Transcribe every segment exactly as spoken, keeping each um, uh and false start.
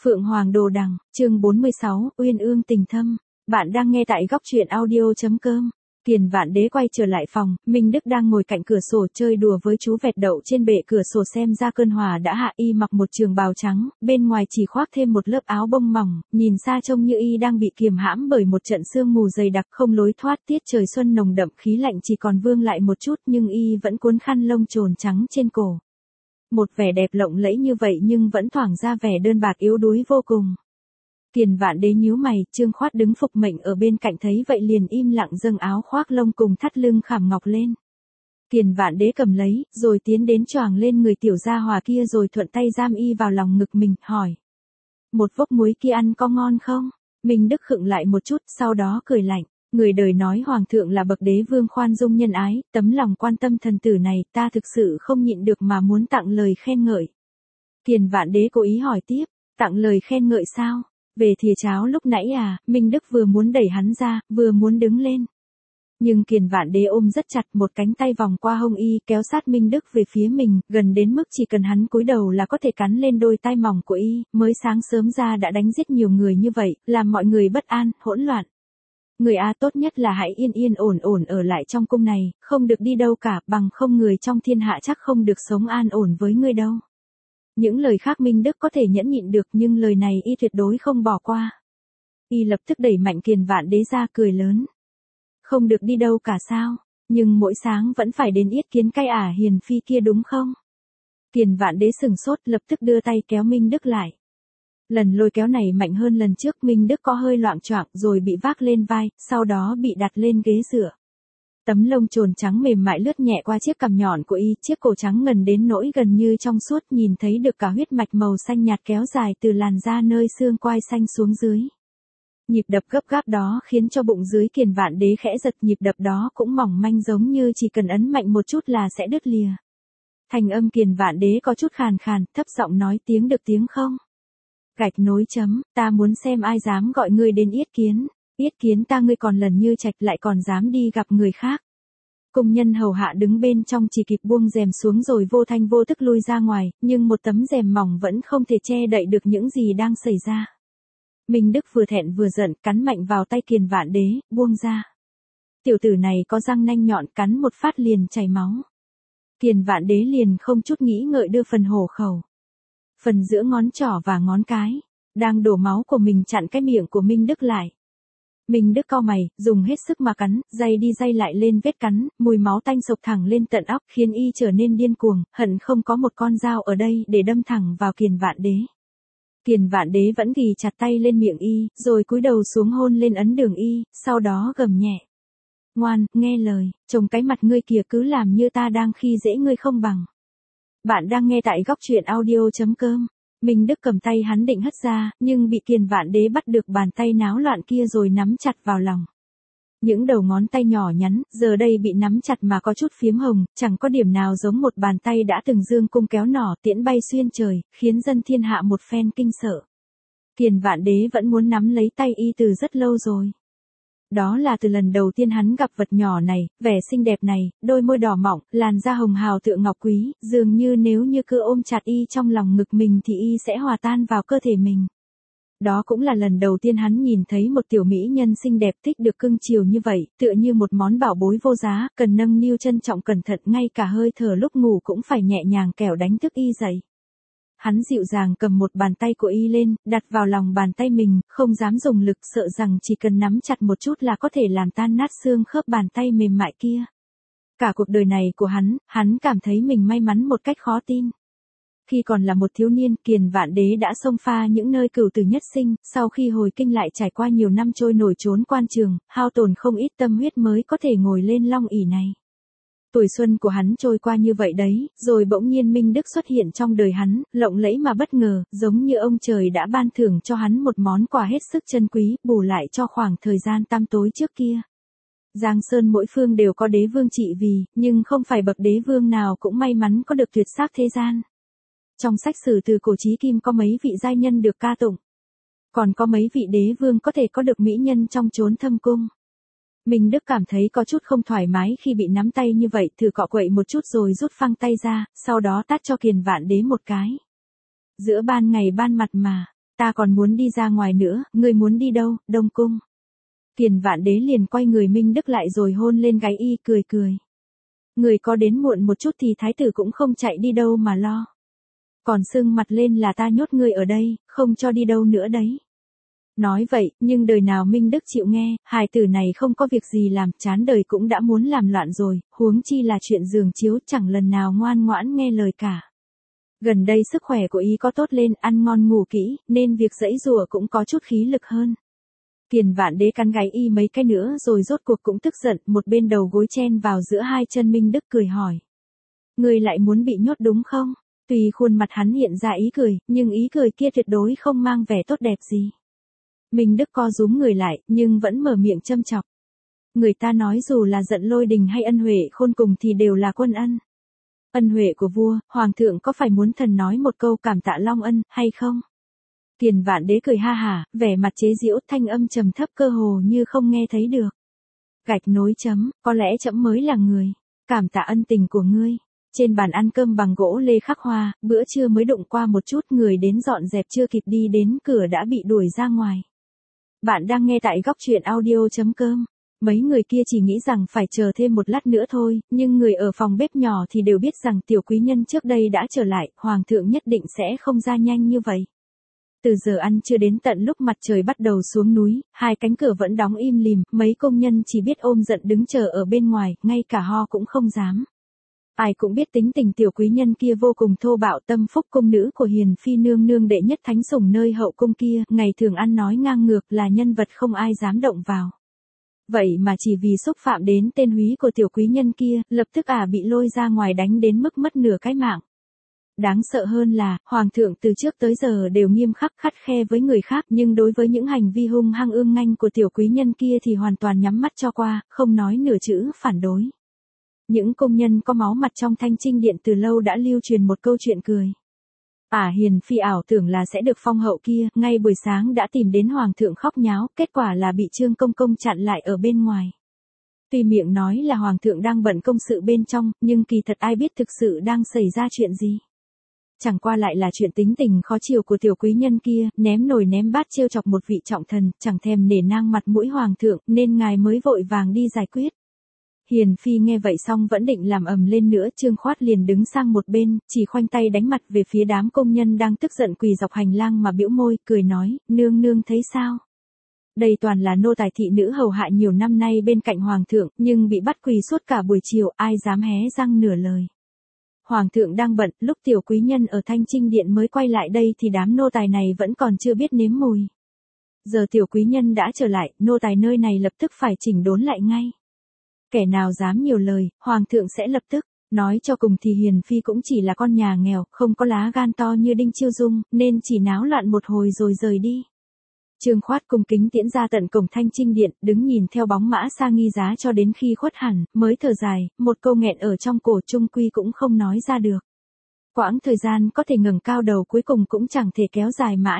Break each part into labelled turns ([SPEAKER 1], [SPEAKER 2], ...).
[SPEAKER 1] Phượng Hoàng Đồ Đằng, chương bốn mươi sáu, Uyên Ương Tình Thâm. Bạn đang nghe tại góc truyện audio chấm com. Tiền Vạn Đế quay trở lại phòng, Minh Đức đang ngồi cạnh cửa sổ chơi đùa với chú vẹt đậu trên bệ cửa sổ xem ra cơn hòa đã hạ. Y mặc một trường bào trắng, bên ngoài chỉ khoác thêm một lớp áo bông mỏng, nhìn xa trông như y đang bị kiềm hãm bởi một trận sương mù dày đặc không lối thoát. Tiết trời xuân nồng đậm, khí lạnh chỉ còn vương lại một chút nhưng y vẫn cuốn khăn lông trồn trắng trên cổ. Một vẻ đẹp lộng lẫy như vậy nhưng vẫn thoảng ra vẻ đơn bạc yếu đuối vô cùng. Tiền Vạn Đế nhíu mày, Trương Khoát đứng phục mệnh ở bên cạnh thấy vậy liền im lặng dâng áo khoác lông cùng thắt lưng khảm ngọc lên. Tiền Vạn Đế cầm lấy, rồi tiến đến choàng lên người tiểu gia hòa kia rồi thuận tay giam y vào lòng ngực mình, hỏi. Một vốc muối kia ăn có ngon không? Minh Đức khựng lại một chút, sau đó cười lạnh. Người đời nói hoàng thượng là bậc đế vương khoan dung nhân ái, tấm lòng quan tâm thần tử này ta thực sự không nhịn được mà muốn tặng lời khen ngợi. Tiền Vạn Đế cố ý hỏi tiếp, tặng lời khen ngợi sao? Về thìa cháo lúc nãy à? Minh Đức vừa muốn đẩy hắn ra, vừa muốn đứng lên. Nhưng Tiền Vạn Đế ôm rất chặt, một cánh tay vòng qua hông y, kéo sát Minh Đức về phía mình, gần đến mức chỉ cần hắn cúi đầu là có thể cắn lên đôi tai mỏng của y. Mới sáng sớm ra đã đánh giết nhiều người như vậy, làm mọi người bất an, hỗn loạn. Người A tốt nhất là hãy yên yên ổn ổn ở lại trong cung này, không được đi đâu cả, bằng không người trong thiên hạ chắc không được sống an ổn với ngươi đâu. Những lời khác Minh Đức có thể nhẫn nhịn được nhưng lời này y tuyệt đối không bỏ qua. Y lập tức đẩy mạnh Tiền Vạn Đế ra, cười lớn. Không được đi đâu cả sao, nhưng mỗi sáng vẫn phải đến yết kiến cái ả hiền phi kia đúng không? Tiền Vạn Đế sừng sốt, lập tức đưa tay kéo Minh Đức lại. Lần lôi kéo này mạnh hơn lần trước, Minh Đức có hơi loạng choạng rồi bị vác lên vai, sau đó bị đặt lên ghế dựa. Tấm lông trồn trắng mềm mại lướt nhẹ qua chiếc cằm nhọn của y, chiếc cổ trắng ngần đến nỗi gần như trong suốt, nhìn thấy được cả huyết mạch màu xanh nhạt kéo dài từ làn da nơi xương quai xanh xuống dưới. Nhịp đập gấp gáp đó khiến cho bụng dưới Tiền Vạn Đế khẽ giật, nhịp đập đó cũng mỏng manh giống như chỉ cần ấn mạnh một chút là sẽ đứt lìa. Thành âm Tiền Vạn Đế có chút khàn khàn, thấp giọng nói, tiếng được tiếng không? Gạch nối chấm, ta muốn xem ai dám gọi ngươi đến yết kiến. Yết kiến ta ngươi còn lần như trạch lại còn dám đi gặp người khác. Cung nhân hầu hạ đứng bên trong chỉ kịp buông rèm xuống rồi vô thanh vô tức lui ra ngoài, nhưng một tấm rèm mỏng vẫn không thể che đậy được những gì đang xảy ra. Minh Đức vừa thẹn vừa giận, cắn mạnh vào tay Tiền Vạn Đế, buông ra. Tiểu tử này có răng nanh nhọn, cắn một phát liền chảy máu. Tiền Vạn Đế liền không chút nghĩ ngợi đưa phần hổ khẩu. Phần giữa ngón trỏ và ngón cái, đang đổ máu của mình chặn cái miệng của Minh Đức lại. Minh Đức cau mày, dùng hết sức mà cắn, day đi day lại lên vết cắn, mùi máu tanh sộc thẳng lên tận óc khiến y trở nên điên cuồng, hận không có một con dao ở đây để đâm thẳng vào Tiền Vạn Đế. Tiền Vạn Đế vẫn ghì chặt tay lên miệng y, rồi cúi đầu xuống hôn lên ấn đường y, sau đó gầm nhẹ. Ngoan, nghe lời, trông cái mặt ngươi kìa cứ làm như ta đang khi dễ ngươi không bằng. Bạn đang nghe tại góc truyện audio chấm com. Minh Đức cầm tay hắn định hất ra, nhưng bị Tiền Vạn Đế bắt được bàn tay náo loạn kia rồi nắm chặt vào lòng. Những đầu ngón tay nhỏ nhắn, giờ đây bị nắm chặt mà có chút phiếm hồng, chẳng có điểm nào giống một bàn tay đã từng dương cung kéo nỏ tiễn bay xuyên trời, khiến dân thiên hạ một phen kinh sợ. Tiền Vạn Đế vẫn muốn nắm lấy tay y từ rất lâu rồi. Đó là từ lần đầu tiên hắn gặp vật nhỏ này, vẻ xinh đẹp này, đôi môi đỏ mọng, làn da hồng hào tựa ngọc quý, dường như nếu như cứ ôm chặt y trong lòng ngực mình thì y sẽ hòa tan vào cơ thể mình. Đó cũng là lần đầu tiên hắn nhìn thấy một tiểu mỹ nhân xinh đẹp thích được cưng chiều như vậy, tựa như một món bảo bối vô giá, cần nâng niu trân trọng cẩn thận, ngay cả hơi thở lúc ngủ cũng phải nhẹ nhàng kẻo đánh thức y dậy. Hắn dịu dàng cầm một bàn tay của y lên, đặt vào lòng bàn tay mình, không dám dùng lực, sợ rằng chỉ cần nắm chặt một chút là có thể làm tan nát xương khớp bàn tay mềm mại kia. Cả cuộc đời này của hắn, hắn cảm thấy mình may mắn một cách khó tin. Khi còn là một thiếu niên, Tiền Vạn Đế đã xông pha những nơi cửu tử nhất sinh, sau khi hồi kinh lại trải qua nhiều năm trôi nổi trốn quan trường, hao tổn không ít tâm huyết mới có thể ngồi lên long ỷ này. Tuổi xuân của hắn trôi qua như vậy đấy, rồi bỗng nhiên Minh Đức xuất hiện trong đời hắn, lộng lẫy mà bất ngờ, giống như ông trời đã ban thưởng cho hắn một món quà hết sức chân quý, bù lại cho khoảng thời gian tăm tối trước kia. Giang Sơn mỗi phương đều có đế vương trị vì, nhưng không phải bậc đế vương nào cũng may mắn có được tuyệt sắc thế gian. Trong sách sử từ cổ chí kim có mấy vị giai nhân được ca tụng. Còn có mấy vị đế vương có thể có được mỹ nhân trong chốn thâm cung. Minh Đức cảm thấy có chút không thoải mái khi bị nắm tay như vậy, thử cọ quậy một chút rồi rút phăng tay ra, sau đó tát cho Tiền Vạn Đế một cái. Giữa ban ngày ban mặt mà, Ta còn muốn đi ra ngoài nữa, ngươi muốn đi đâu, Đông Cung. Kiền Vạn Đế liền quay người Minh Đức lại rồi hôn lên gáy y cười cười. Người có đến muộn một chút thì thái tử cũng không chạy đi đâu mà lo. Còn sưng mặt lên là ta nhốt ngươi ở đây, không cho đi đâu nữa đấy. Nói vậy, nhưng đời nào Minh Đức chịu nghe, hài tử này không có việc gì làm, chán đời cũng đã muốn làm loạn rồi, huống chi là chuyện giường chiếu chẳng lần nào ngoan ngoãn nghe lời cả. Gần đây sức khỏe của y có tốt lên, ăn ngon ngủ kỹ, nên việc giãy giụa cũng có chút khí lực hơn. Kiền Vạn Đế cắn gáy y mấy cái nữa rồi rốt cuộc cũng tức giận, một bên đầu gối chen vào giữa hai chân Minh Đức cười hỏi. Ngươi lại muốn bị nhốt đúng không? Tuy khuôn mặt hắn hiện ra ý cười, nhưng ý cười kia tuyệt đối không mang vẻ tốt đẹp gì. Minh Đức co rúm người lại, nhưng vẫn mở miệng châm chọc. Người ta nói dù là giận Lôi Đình hay Ân Huệ Khôn cùng thì đều là quân ân. Ân huệ của vua, hoàng thượng có phải muốn thần nói một câu cảm tạ long ân, hay không? Kiền Vạn Đế cười ha hả, vẻ mặt chế giễu, thanh âm trầm thấp cơ hồ như không nghe thấy được. Gạch nối chấm, có lẽ trẫm mới là người. Cảm tạ ân tình của ngươi. Trên bàn ăn cơm bằng gỗ lê khắc hoa, bữa trưa mới đụng qua một chút, người đến dọn dẹp chưa kịp đi đến cửa đã bị đuổi ra ngoài. Bạn đang nghe tại góc truyện audio chấm com. Mấy người kia chỉ nghĩ rằng phải chờ thêm một lát nữa thôi, nhưng người ở phòng bếp nhỏ thì đều biết rằng tiểu quý nhân trước đây đã trở lại, hoàng thượng nhất định sẽ không ra nhanh như vậy. Từ giờ ăn chưa đến tận lúc mặt trời bắt đầu xuống núi, hai cánh cửa vẫn đóng im lìm, mấy công nhân chỉ biết ôm giận đứng chờ ở bên ngoài, ngay cả ho cũng không dám. Ai cũng biết tính tình tiểu quý nhân kia vô cùng thô bạo, tâm phúc cung nữ của hiền phi nương nương đệ nhất thánh sủng nơi hậu cung kia, ngày thường ăn nói ngang ngược, là nhân vật không ai dám động vào. Vậy mà chỉ vì xúc phạm đến tên húy của tiểu quý nhân kia, lập tức ả bị lôi ra ngoài đánh đến mức mất nửa cái mạng. Đáng sợ hơn là, hoàng thượng từ trước tới giờ đều nghiêm khắc khắt khe với người khác, nhưng đối với những hành vi hung hăng ương nganh của tiểu quý nhân kia thì hoàn toàn nhắm mắt cho qua, không nói nửa chữ phản đối. Những công nhân có máu mặt trong Thanh Trinh Điện từ lâu đã lưu truyền một câu chuyện cười. Ả à, hiền phi ảo tưởng là sẽ được phong hậu kia, ngay buổi sáng đã tìm đến hoàng thượng khóc nháo, kết quả là bị Trương Công Công chặn lại ở bên ngoài. Tuy miệng nói là hoàng thượng đang bận công sự bên trong, nhưng kỳ thật ai biết thực sự đang xảy ra chuyện gì. Chẳng qua lại là chuyện tính tình khó chịu của tiểu quý nhân kia, ném nồi ném bát trêu chọc một vị trọng thần, chẳng thèm nể nang mặt mũi hoàng thượng, nên ngài mới vội vàng đi giải quyết. Hiền phi nghe vậy xong vẫn định làm ầm lên nữa, Trương Khoát liền đứng sang một bên, chỉ khoanh tay đánh mặt về phía đám công nhân đang tức giận quỳ dọc hành lang mà bĩu môi, cười nói, nương nương thấy sao? Đây toàn là nô tài thị nữ hầu hạ nhiều năm nay bên cạnh hoàng thượng, nhưng bị bắt quỳ suốt cả buổi chiều, ai dám hé răng nửa lời. Hoàng thượng đang bận, lúc tiểu quý nhân ở Thanh Trinh Điện mới quay lại đây thì đám nô tài này vẫn còn chưa biết nếm mùi. Giờ tiểu quý nhân đã trở lại, nô tài nơi này lập tức phải chỉnh đốn lại ngay. Kẻ nào dám nhiều lời, hoàng thượng sẽ lập tức. Nói cho cùng thì hiền phi cũng chỉ là con nhà nghèo, không có lá gan to như Đinh Chiêu Dung, nên chỉ náo loạn một hồi rồi rời đi. Trương Khoát cung kính tiễn ra tận cổng Thanh Trinh Điện, đứng nhìn theo bóng mã xa nghi giá cho đến khi khuất hẳn, mới thở dài, một câu nghẹn ở trong cổ trung quy cũng không nói ra được. Quãng thời gian có thể ngẩng cao đầu cuối cùng cũng chẳng thể kéo dài mãi.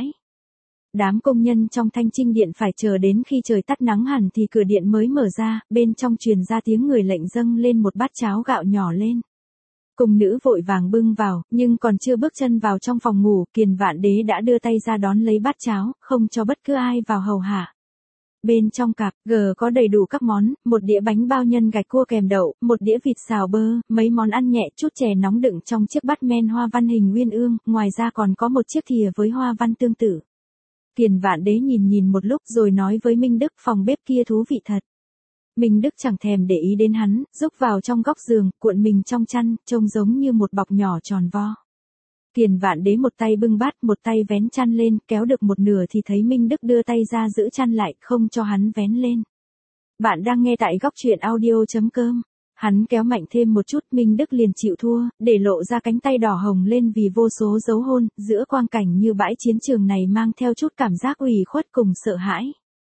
[SPEAKER 1] Đám công nhân trong Thanh Trinh Điện phải chờ đến khi trời tắt nắng hẳn thì cửa điện mới mở ra, bên trong truyền ra tiếng người lệnh dâng lên một bát cháo gạo nhỏ lên. Cung nữ vội vàng bưng vào, nhưng còn chưa bước chân vào trong phòng ngủ, Kiền Vạn Đế đã đưa tay ra đón lấy bát cháo, không cho bất cứ ai vào hầu hạ. Bên trong cặp, gờ có đầy đủ các món, một đĩa bánh bao nhân gạch cua kèm đậu, một đĩa vịt xào bơ, mấy món ăn nhẹ, chút chè nóng đựng trong chiếc bát men hoa văn hình uyên ương, ngoài ra còn có một chiếc thìa với hoa văn tương tự. Kiền Vạn Đế nhìn nhìn một lúc rồi nói với Minh Đức, phòng bếp kia thú vị thật. Minh Đức chẳng thèm để ý đến hắn, rúc vào trong góc giường, cuộn mình trong chăn, trông giống như một bọc nhỏ tròn vo. Kiền Vạn Đế một tay bưng bát, một tay vén chăn lên, kéo được một nửa thì thấy Minh Đức đưa tay ra giữ chăn lại, không cho hắn vén lên. Bạn đang nghe tại góc truyện audio chấm com. Hắn kéo mạnh thêm một chút, Minh Đức liền chịu thua, để lộ ra cánh tay đỏ hồng lên vì vô số dấu hôn, giữa quang cảnh như bãi chiến trường này mang theo chút cảm giác ủy khuất cùng sợ hãi.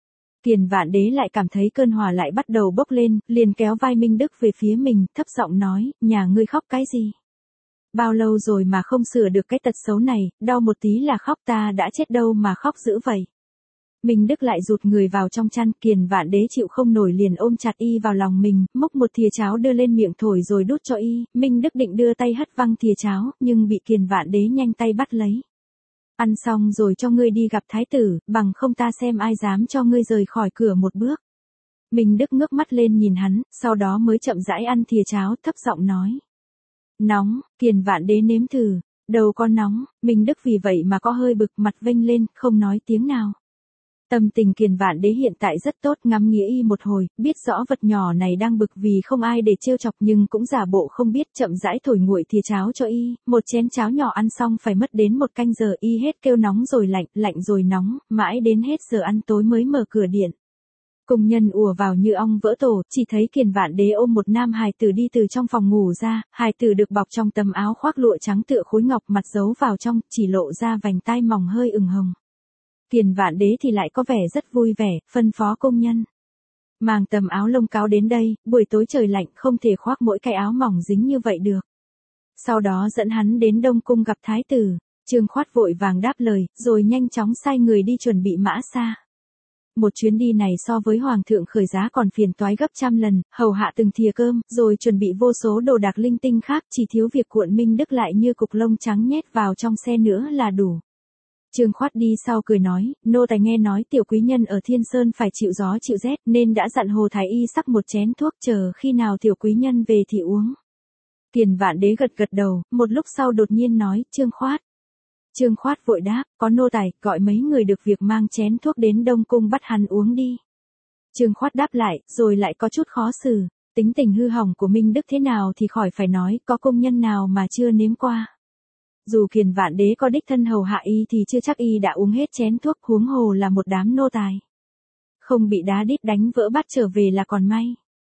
[SPEAKER 1] Kiền Vạn Đế lại cảm thấy cơn hỏa lại bắt đầu bốc lên, liền kéo vai Minh Đức về phía mình, thấp giọng nói, nhà ngươi khóc cái gì? Bao lâu rồi mà không sửa được cái tật xấu này, đau một tí là khóc, ta đã chết đâu mà khóc dữ vậy. Minh Đức lại rụt người vào trong chăn, Kiền Vạn Đế chịu không nổi liền ôm chặt y vào lòng mình, múc một thìa cháo đưa lên miệng thổi rồi đút cho y, Minh Đức định đưa tay hất văng thìa cháo, nhưng bị Kiền Vạn Đế nhanh tay bắt lấy. Ăn xong rồi cho ngươi đi gặp thái tử, bằng không ta xem ai dám cho ngươi rời khỏi cửa một bước. Minh Đức ngước mắt lên nhìn hắn, sau đó mới chậm rãi ăn thìa cháo, thấp giọng nói. Nóng, Kiền Vạn Đế nếm thử, đầu con nóng, Minh Đức vì vậy mà có hơi bực, mặt vênh lên, không nói tiếng nào. Tâm tình Kiền Vạn Đế hiện tại rất tốt, ngắm nghĩa y một hồi, biết rõ vật nhỏ này đang bực vì không ai để trêu chọc nhưng cũng giả bộ không biết, chậm rãi thổi nguội thìa cháo cho y, một chén cháo nhỏ ăn xong phải mất đến một canh giờ, y hết kêu nóng rồi lạnh, lạnh rồi nóng, mãi đến hết giờ ăn tối mới mở cửa điện. Công nhân ùa vào như ong vỡ tổ, chỉ thấy Kiền Vạn Đế ôm một nam hài tử đi từ trong phòng ngủ ra, hài tử được bọc trong tấm áo khoác lụa trắng tựa khối ngọc, mặt giấu vào trong, chỉ lộ ra vành tai mỏng hơi ửng hồng. Kiền Vạn Đế thì lại có vẻ rất vui vẻ, phân phó công nhân. Mang tấm áo lông cáo đến đây, buổi tối trời lạnh không thể khoác mỗi cái áo mỏng dính như vậy được. Sau đó dẫn hắn đến Đông Cung gặp thái tử, Trương Khoát vội vàng đáp lời, rồi nhanh chóng sai người đi chuẩn bị mã xa. Một chuyến đi này so với hoàng thượng khởi giá còn phiền toái gấp trăm lần, hầu hạ từng thìa cơm, rồi chuẩn bị vô số đồ đạc linh tinh khác, chỉ thiếu việc cuộn Minh Đức lại như cục lông trắng nhét vào trong xe nữa là đủ. Trương Khoát đi sau cười nói, nô tài nghe nói tiểu quý nhân ở Thiên Sơn phải chịu gió chịu rét, nên đã dặn Hồ Thái Y sắc một chén thuốc, chờ khi nào tiểu quý nhân về thì uống. Kiền Vạn Đế gật gật đầu, một lúc sau đột nhiên nói, Trương Khoát. Trương Khoát vội đáp, có nô tài, gọi mấy người được việc mang chén thuốc đến Đông Cung bắt hắn uống đi. Trương Khoát đáp lại, rồi lại có chút khó xử, tính tình hư hỏng của Minh Đức thế nào thì khỏi phải nói, có công nhân nào mà chưa nếm qua. Dù Kiền Vạn Đế có đích thân hầu hạ y thì chưa chắc y đã uống hết chén thuốc, huống hồ là một đám nô tài. Không bị đá đít đánh vỡ bát trở về là còn may.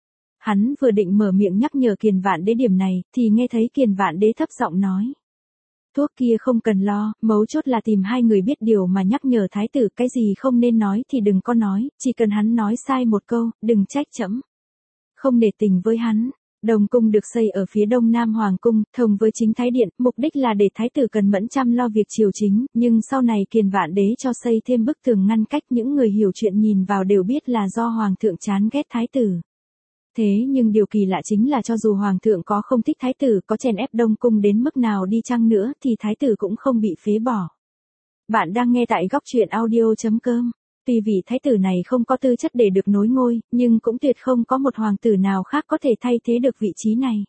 [SPEAKER 1] Hắn vừa định mở miệng nhắc nhở Kiền Vạn Đế điểm này, thì nghe thấy Kiền Vạn Đế thấp giọng nói. Thuốc kia không cần lo, mấu chốt là tìm hai người biết điều mà nhắc nhở thái tử, cái gì không nên nói thì đừng có nói, chỉ cần hắn nói sai một câu, đừng trách trẫm. Không nể tình với hắn. Đông cung được xây ở phía đông nam hoàng cung, thông với chính thái điện, mục đích là để thái tử cần mẫn chăm lo việc triều chính, nhưng sau này Kiền Vạn Đế cho xây thêm bức tường ngăn cách, những người hiểu chuyện nhìn vào đều biết là do hoàng thượng chán ghét thái tử. Thế nhưng điều kỳ lạ chính là cho dù hoàng thượng có không thích thái tử, có chèn ép Đông cung đến mức nào đi chăng nữa thì thái tử cũng không bị phế bỏ. Bạn đang nghe tại góc truyện audio chấm com. Tuy vị thái tử này không có tư chất để được nối ngôi, nhưng cũng tuyệt không có một hoàng tử nào khác có thể thay thế được vị trí này.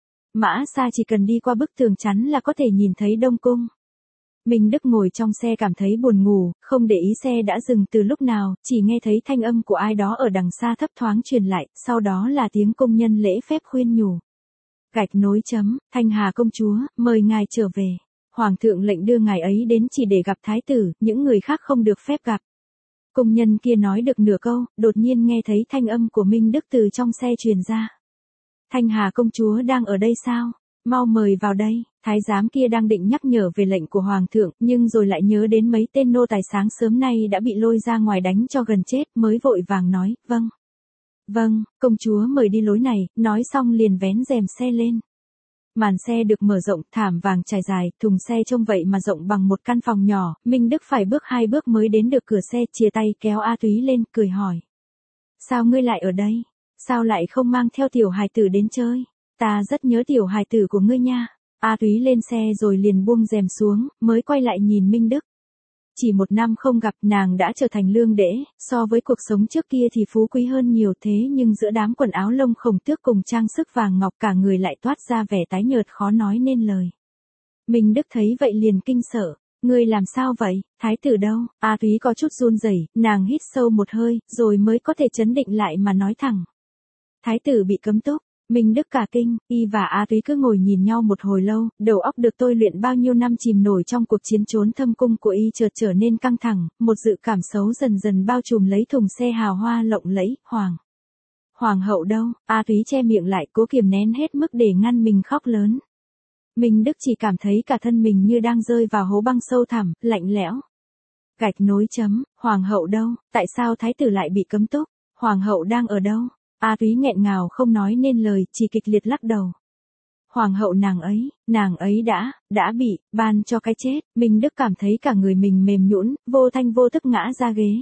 [SPEAKER 1] Mã Sa chỉ cần đi qua bức tường chắn là có thể nhìn thấy Đông cung. Minh Đức ngồi trong xe cảm thấy buồn ngủ, không để ý xe đã dừng từ lúc nào, chỉ nghe thấy thanh âm của ai đó ở đằng xa thấp thoáng truyền lại, sau đó là tiếng công nhân lễ phép khuyên nhủ. Gạch nối chấm, Thanh Hà công chúa, mời ngài trở về. Hoàng thượng lệnh đưa ngài ấy đến chỉ để gặp thái tử, những người khác không được phép gặp. Công nhân kia nói được nửa câu, đột nhiên nghe thấy thanh âm của Minh Đức từ trong xe truyền ra. Thanh Hà công chúa đang ở đây sao? Mau mời vào đây. Thái giám kia đang định nhắc nhở về lệnh của hoàng thượng, nhưng rồi lại nhớ đến mấy tên nô tài sáng sớm nay đã bị lôi ra ngoài đánh cho gần chết, mới vội vàng nói, vâng. Vâng, công chúa mời đi lối này, nói xong liền vén rèm xe lên. Màn xe được mở rộng, thảm vàng trải dài, thùng xe trông vậy mà rộng bằng một căn phòng nhỏ, Minh Đức phải bước hai bước mới đến được cửa xe, chia tay kéo A Túy lên, cười hỏi. Sao ngươi lại ở đây? Sao lại không mang theo tiểu hài tử đến chơi? Ta rất nhớ tiểu hài tử của ngươi nha. A Túy lên xe rồi liền buông rèm xuống, mới quay lại nhìn Minh Đức. Chỉ một năm không gặp, nàng đã trở thành lương đễ, so với cuộc sống trước kia thì phú quý hơn nhiều, thế nhưng giữa đám quần áo lông khổng tước cùng trang sức vàng ngọc cả người lại toát ra vẻ tái nhợt khó nói nên lời. Minh Đức thấy vậy liền kinh sợ, ngươi làm sao vậy, thái tử đâu? A Túy có chút run rẩy, nàng hít sâu một hơi, rồi mới có thể trấn định lại mà nói thẳng. Thái tử bị cấm túc. Minh Đức cả kinh, y và A Túy cứ ngồi nhìn nhau một hồi lâu, đầu óc được tôi luyện bao nhiêu năm chìm nổi trong cuộc chiến trốn thâm cung của y chợt trở nên căng thẳng, một dự cảm xấu dần dần bao trùm lấy thùng xe hào hoa lộng lẫy, hoàng. Hoàng hậu đâu? A Túy che miệng lại cố kiềm nén hết mức để ngăn mình khóc lớn. Minh Đức chỉ cảm thấy cả thân mình như đang rơi vào hố băng sâu thẳm, lạnh lẽo. Gạch nối chấm, hoàng hậu đâu? Tại sao thái tử lại bị cấm túc? Hoàng hậu đang ở đâu? A Túy nghẹn ngào không nói nên lời, chỉ kịch liệt lắc đầu. Hoàng hậu nàng ấy, nàng ấy đã, đã bị, ban cho cái chết. Minh Đức cảm thấy cả người mình mềm nhũn, vô thanh vô tức ngã ra ghế.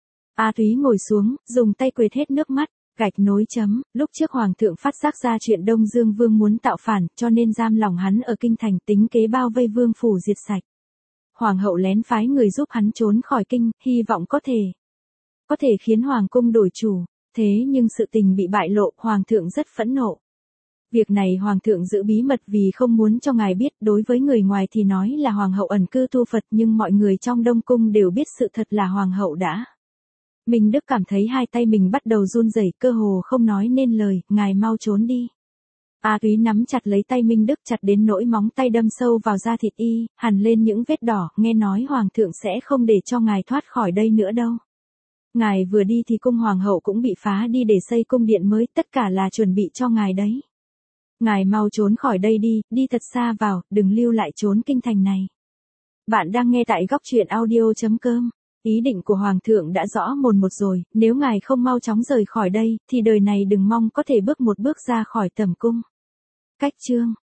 [SPEAKER 1] A Túy ngồi xuống, dùng tay quệt hết nước mắt, gạch nối chấm, lúc trước hoàng thượng phát giác ra chuyện Đông Dương Vương muốn tạo phản, cho nên giam lỏng hắn ở kinh thành, tính kế bao vây vương phủ diệt sạch. hoàng hậu lén phái người giúp hắn trốn khỏi kinh, hy vọng có thể, có thể khiến hoàng cung đổi chủ. Thế nhưng sự tình bị bại lộ, hoàng thượng rất phẫn nộ. Việc này hoàng thượng giữ bí mật vì không muốn cho ngài biết, đối với người ngoài thì nói là hoàng hậu ẩn cư tu Phật, nhưng mọi người trong Đông cung đều biết sự thật là hoàng hậu đã. Minh Đức cảm thấy hai tay mình bắt đầu run rẩy, cơ hồ không nói nên lời, ngài mau trốn đi. A Túy nắm chặt lấy tay Minh Đức chặt đến nỗi móng tay đâm sâu vào da thịt y, hằn lên những vết đỏ, nghe nói hoàng thượng sẽ không để cho ngài thoát khỏi đây nữa đâu. Ngài vừa đi thì cung hoàng hậu cũng bị phá đi để xây cung điện mới, tất cả là chuẩn bị cho ngài đấy. Ngài mau trốn khỏi đây đi, đi thật xa vào, đừng lưu lại trốn kinh thành này. Bạn đang nghe tại góc truyện audio chấm com. Ý định của hoàng thượng đã rõ mồn một rồi, nếu ngài không mau chóng rời khỏi đây, thì đời này đừng mong có thể bước một bước ra khỏi tầm cung. Cách chương